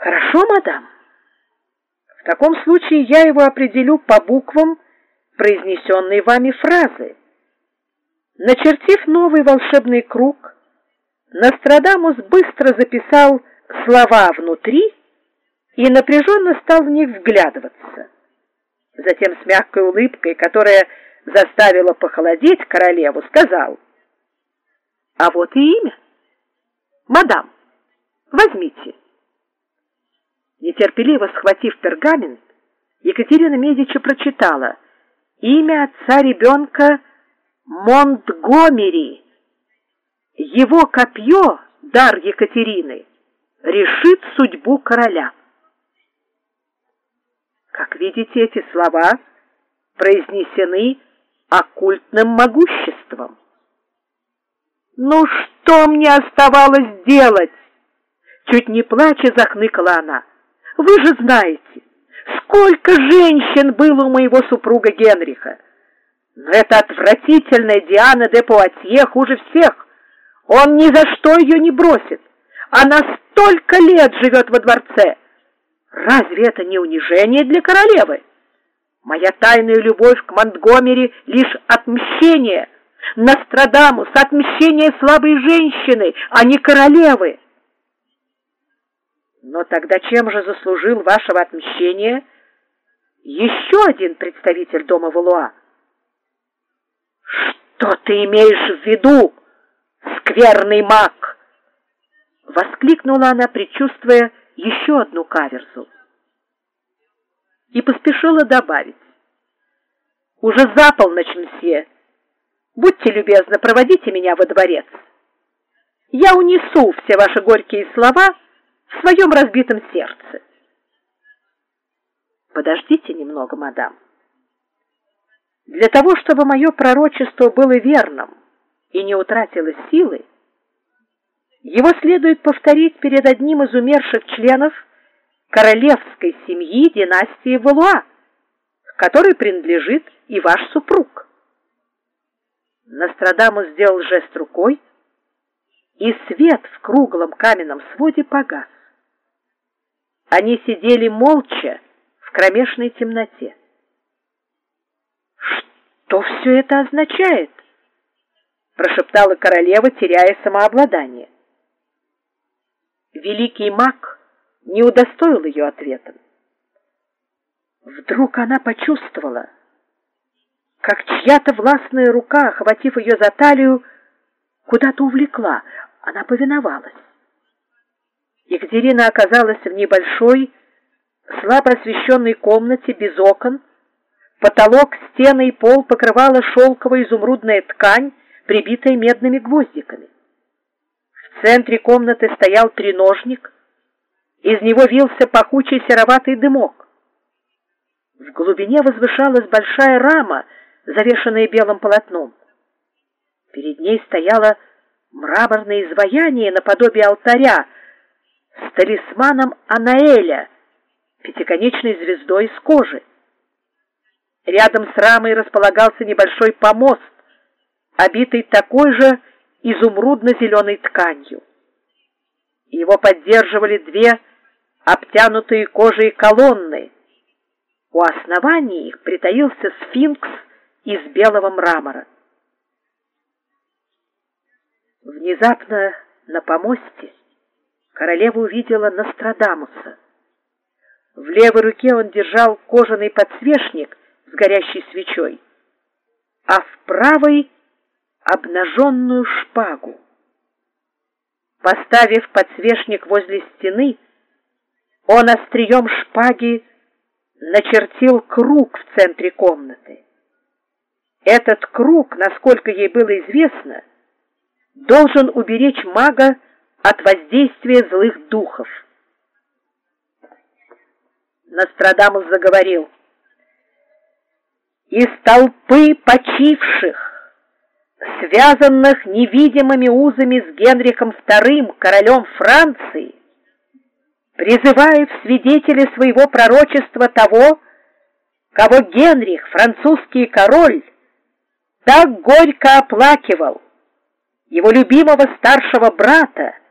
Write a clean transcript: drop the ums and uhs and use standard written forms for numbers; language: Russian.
Хорошо, мадам. В таком случае я его определю по буквам произнесенной вами фразы. Начертив новый волшебный круг, Нострадамус быстро записал слова внутри и напряженно стал в них вглядываться. Затем с мягкой улыбкой, которая заставила похолодеть королеву, сказал: «А вот и имя. Мадам, возьмите». Нетерпеливо схватив пергамент, Екатерина Медичи прочитала: имя отца ребенка Монтгомери. Его копье, дар Екатерины, решит судьбу короля. Как видите, эти слова произнесены оккультным могуществом. «Ну что мне оставалось делать?» Чуть не плача захныкала она. «Вы же знаете, сколько женщин было у моего супруга Генриха. Но эта отвратительная Диана де Пуатье хуже всех. Он ни за что ее не бросит. Она столько лет живет во дворце. Разве это не унижение для королевы? Моя тайная любовь к Монтгомери — лишь отмщение. Нострадамус — отмщение слабой женщины, а не королевы». «Но тогда чем же заслужил вашего отмщения еще один представитель дома Валуа?» «Что ты имеешь в виду, скверный маг?» — воскликнула она, предчувствуя еще одну каверзу. И поспешила добавить: «Уже за полночь, мсье. Будьте любезны, проводите меня во дворец. Я унесу все ваши горькие слова в своем разбитом сердце». «Подождите немного, мадам. Для того, чтобы мое пророчество было верным и не утратило силы, его следует повторить перед одним из умерших членов королевской семьи династии Валуа, к которой принадлежит и ваш супруг». Нострадамус сделал жест рукой, и свет в круглом каменном своде погас. Они сидели молча в кромешной темноте. «Что все это означает?» — прошептала королева, теряя самообладание. Великий маг не удостоил ее ответом. Вдруг она почувствовала, как чья-то властная рука, охватив ее за талию, куда-то увлекла. Она повиновалась. Екатерина оказалась в небольшой, слабо освещенной комнате без окон. Потолок, стены и пол покрывала шелковая изумрудная ткань, прибитая медными гвоздиками. В центре комнаты стоял треножник. Из него вился пахучий сероватый дымок. В глубине возвышалась большая рама, завешанная белым полотном. Перед ней стояло мраморное изваяние наподобие алтаря с талисманом Анаэля, пятиконечной звездой из кожи. Рядом с рамой располагался небольшой помост, обитый такой же изумрудно-зеленой тканью. Его поддерживали две обтянутые кожей колонны. У основания их притаился сфинкс из белого мрамора. Внезапно на помосте королева увидела Нострадамуса. В левой руке он держал кожаный подсвечник с горящей свечой, а в правой — обнаженную шпагу. Поставив подсвечник возле стены, он острием шпаги начертил круг в центре комнаты. Этот круг, насколько ей было известно, должен уберечь мага от воздействия злых духов. Нострадамус заговорил: «Из толпы почивших, связанных невидимыми узами с Генрихом II, королем Франции, призываю в свидетели своего пророчества того, кого Генрих, французский король, так горько оплакивал, его любимого старшего брата,